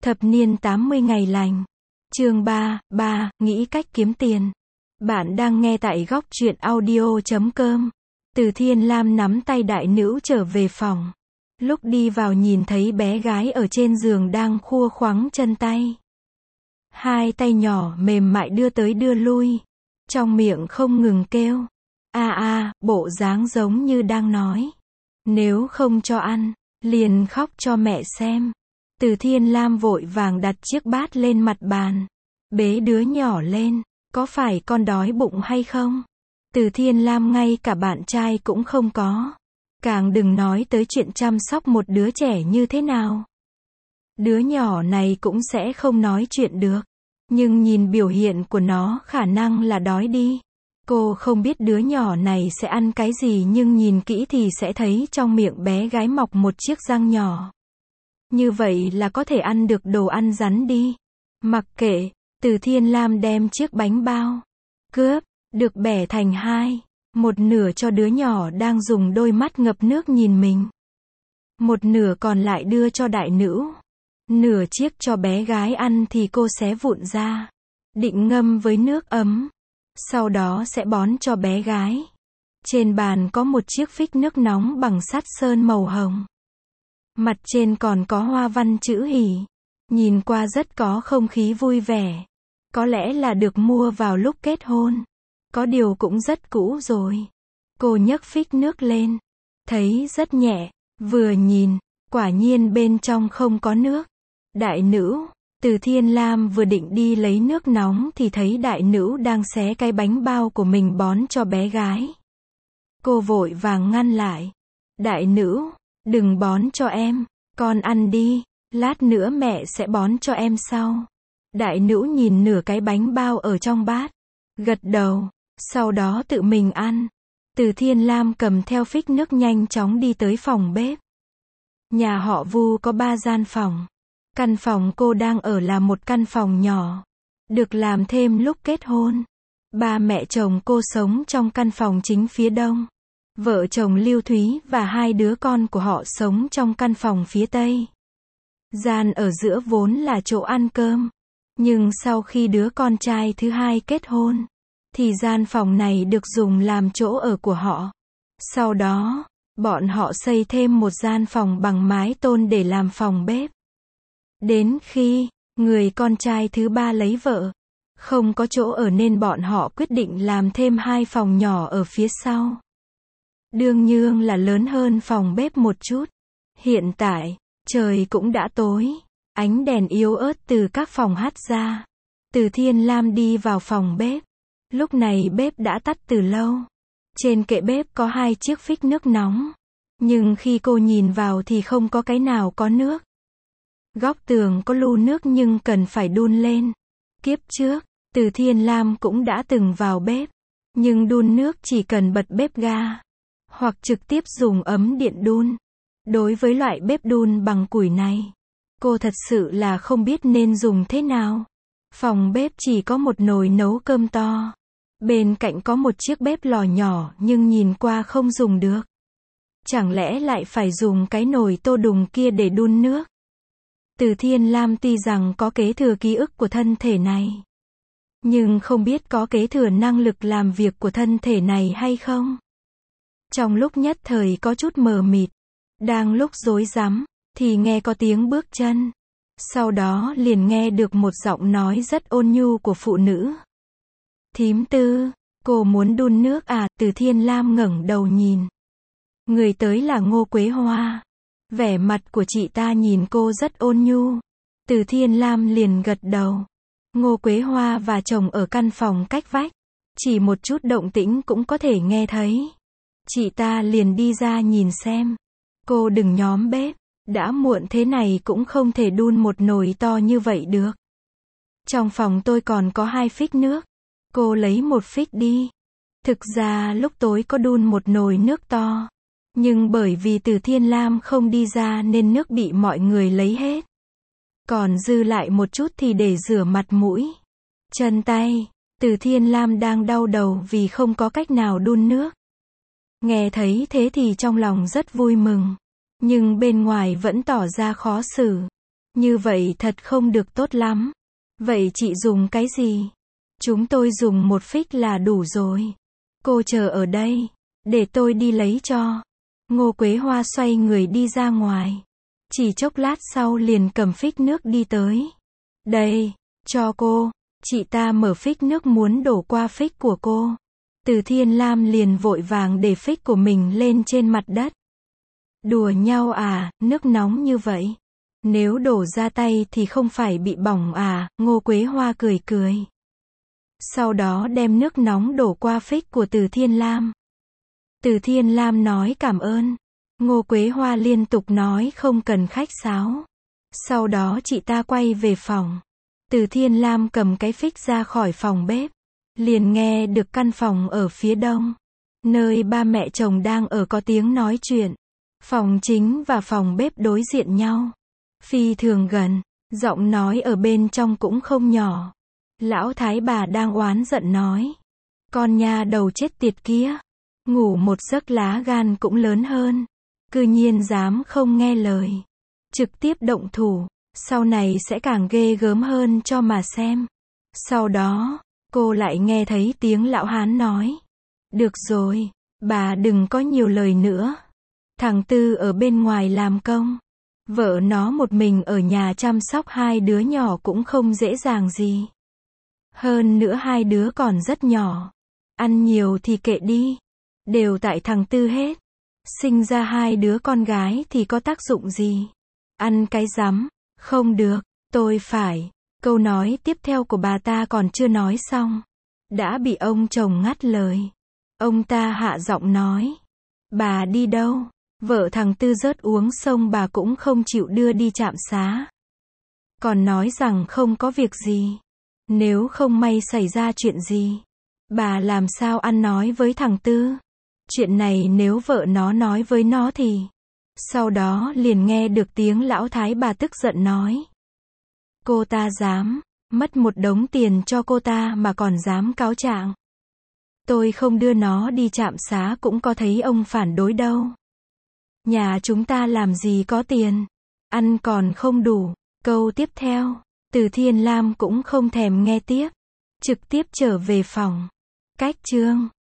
Thập niên 80 ngày lành. Chương 3, nghĩ cách kiếm tiền. Bạn đang nghe tại góc truyện audio.com. Từ Thiên Lam nắm tay đại nữ trở về phòng. Lúc đi vào nhìn thấy bé gái ở trên giường đang khua khoắng chân tay. Hai tay nhỏ mềm mại đưa tới đưa lui. Trong miệng không ngừng kêu. Bộ dáng giống như đang nói. Nếu không cho ăn, liền khóc cho mẹ xem. Từ Thiên Lam vội vàng đặt chiếc bát lên mặt bàn. Bế đứa nhỏ lên, có phải con đói bụng hay không? Từ Thiên Lam ngay cả bạn trai cũng không có. Càng đừng nói tới chuyện chăm sóc một đứa trẻ như thế nào. Đứa nhỏ này cũng sẽ không nói chuyện được. Nhưng nhìn biểu hiện của nó khả năng là đói đi. Cô không biết đứa nhỏ này sẽ ăn cái gì nhưng nhìn kỹ thì sẽ thấy trong miệng bé gái mọc một chiếc răng nhỏ. Như vậy là có thể ăn được đồ ăn rắn đi. Mặc kệ, Từ Thiên Lam đem chiếc bánh bao cướp, được bẻ thành hai. Một nửa cho đứa nhỏ đang dùng đôi mắt ngập nước nhìn mình. Một nửa còn lại đưa cho đại nữ. Nửa chiếc cho bé gái ăn thì cô xé vụn ra. Định ngâm với nước ấm. Sau đó sẽ bón cho bé gái. Trên bàn có một chiếc phích nước nóng bằng sắt sơn màu hồng. Mặt trên còn có hoa văn chữ hỉ. Nhìn qua rất có không khí vui vẻ. Có lẽ là được mua vào lúc kết hôn. Có điều cũng rất cũ rồi. Cô nhấc phích nước lên. Thấy rất nhẹ. Vừa nhìn, quả nhiên bên trong không có nước. Đại nữ, Từ Thiên Lam vừa định đi lấy nước nóng thì thấy đại nữ đang xé cái bánh bao của mình bón cho bé gái. Cô vội vàng ngăn lại. Đại nữ, đừng bón cho em, con ăn đi, lát nữa mẹ sẽ bón cho em sau. Đại nữ nhìn nửa cái bánh bao ở trong bát, gật đầu, sau đó tự mình ăn. Từ Thiên Lam cầm theo phích nước nhanh chóng đi tới phòng bếp. Nhà họ Vu có 3 gian phòng. Căn phòng cô đang ở là một căn phòng nhỏ, được làm thêm lúc kết hôn. Ba mẹ chồng cô sống trong căn phòng chính phía đông. Vợ chồng Lưu Thúy và 2 đứa con của họ sống trong căn phòng phía tây. Gian ở giữa vốn là chỗ ăn cơm. Nhưng sau khi đứa con trai thứ hai kết hôn, thì gian phòng này được dùng làm chỗ ở của họ. Sau đó, bọn họ xây thêm một gian phòng bằng mái tôn để làm phòng bếp. Đến khi người con trai thứ ba lấy vợ, không có chỗ ở nên bọn họ quyết định làm thêm 2 phòng nhỏ ở phía sau. Đương nhiên là lớn hơn phòng bếp một chút. Hiện tại, trời cũng đã tối, ánh đèn yếu ớt từ các phòng hắt ra. Từ Thiên Lam đi vào phòng bếp. Lúc này bếp đã tắt từ lâu. Trên kệ bếp có 2 chiếc phích nước nóng. Nhưng khi cô nhìn vào thì không có cái nào có nước. Góc tường có lu nước nhưng cần phải đun lên. Kiếp trước, Từ Thiên Lam cũng đã từng vào bếp. Nhưng đun nước chỉ cần bật bếp ga. Hoặc trực tiếp dùng ấm điện đun. Đối với loại bếp đun bằng củi này, cô thật sự là không biết nên dùng thế nào. Phòng bếp chỉ có một nồi nấu cơm to. Bên cạnh có một chiếc bếp lò nhỏ nhưng nhìn qua không dùng được. Chẳng lẽ lại phải dùng cái nồi tô đùng kia để đun nước? Từ Thiên Lam tuy rằng có kế thừa ký ức của thân thể này, nhưng không biết có kế thừa năng lực làm việc của thân thể này hay không. Trong lúc nhất thời có chút mờ mịt, đang lúc rối rắm, thì nghe có tiếng bước chân. Sau đó liền nghe được một giọng nói rất ôn nhu của phụ nữ. Thím Tư, cô muốn đun nước à? Từ Thiên Lam ngẩng đầu nhìn. Người tới là Ngô Quế Hoa. Vẻ mặt của chị ta nhìn cô rất ôn nhu. Từ Thiên Lam liền gật đầu. Ngô Quế Hoa và chồng ở căn phòng cách vách. Chỉ một chút động tĩnh cũng có thể nghe thấy. Chị ta liền đi ra nhìn xem. Cô đừng nhóm bếp. Đã muộn thế này cũng không thể đun một nồi to như vậy được. Trong phòng tôi còn có 2 phích nước. Cô lấy một phích đi. Thực ra lúc tối có đun một nồi nước to. Nhưng bởi vì Từ Thiên Lam không đi ra nên nước bị mọi người lấy hết. Còn dư lại một chút thì để rửa mặt mũi, chân tay. Từ Thiên Lam đang đau đầu vì không có cách nào đun nước. Nghe thấy thế thì trong lòng rất vui mừng. Nhưng bên ngoài vẫn tỏ ra khó xử. Như vậy thật không được tốt lắm. Vậy chị dùng cái gì? Chúng tôi dùng một phích là đủ rồi. Cô chờ ở đây. Để tôi đi lấy cho. Ngô Quế Hoa xoay người đi ra ngoài. Chỉ chốc lát sau liền cầm phích nước đi tới. Đây, cho cô. Chị ta mở phích nước muốn đổ qua phích của cô. Từ Thiên Lam liền vội vàng để phích của mình lên trên mặt đất. Đùa nhau à, nước nóng như vậy. Nếu đổ ra tay thì không phải bị bỏng à, Ngô Quế Hoa cười cười. Sau đó đem nước nóng đổ qua phích của Từ Thiên Lam. Từ Thiên Lam nói cảm ơn. Ngô Quế Hoa liên tục nói không cần khách sáo. Sau đó chị ta quay về phòng. Từ Thiên Lam cầm cái phích ra khỏi phòng bếp. Liền nghe được căn phòng ở phía đông. Nơi ba mẹ chồng đang ở có tiếng nói chuyện. Phòng chính và phòng bếp đối diện nhau. Phi thường gần. Giọng nói ở bên trong cũng không nhỏ. Lão thái bà đang oán giận nói. Con nha đầu chết tiệt kia. Ngủ một giấc lá gan cũng lớn hơn. Cư nhiên dám không nghe lời. Trực tiếp động thủ. Sau này sẽ càng ghê gớm hơn cho mà xem. Sau đó, cô lại nghe thấy tiếng lão hán nói. Được rồi, bà đừng có nhiều lời nữa. Thằng Tư ở bên ngoài làm công. Vợ nó một mình ở nhà chăm sóc hai đứa nhỏ cũng không dễ dàng gì. Hơn nữa hai đứa còn rất nhỏ. Ăn nhiều thì kệ đi. Đều tại thằng Tư hết. Sinh ra hai đứa con gái thì có tác dụng gì? Ăn cái rắm. Không được, tôi phải. Câu nói tiếp theo của bà ta còn chưa nói xong. Đã bị ông chồng ngắt lời. Ông ta hạ giọng nói. Bà đi đâu? Vợ thằng Tư rớt uống sông bà cũng không chịu đưa đi trạm xá. Còn nói rằng không có việc gì. Nếu không may xảy ra chuyện gì, bà làm sao ăn nói với thằng Tư? Chuyện này nếu vợ nó nói với nó thì... Sau đó liền nghe được tiếng lão thái bà tức giận nói. Cô ta dám, mất một đống tiền cho cô ta mà còn dám cáo trạng. Tôi không đưa nó đi trạm xá cũng có thấy ông phản đối đâu. Nhà chúng ta làm gì có tiền, ăn còn không đủ. Câu tiếp theo, Từ Thiên Lam cũng không thèm nghe tiếp. Trực tiếp trở về phòng. Cách chương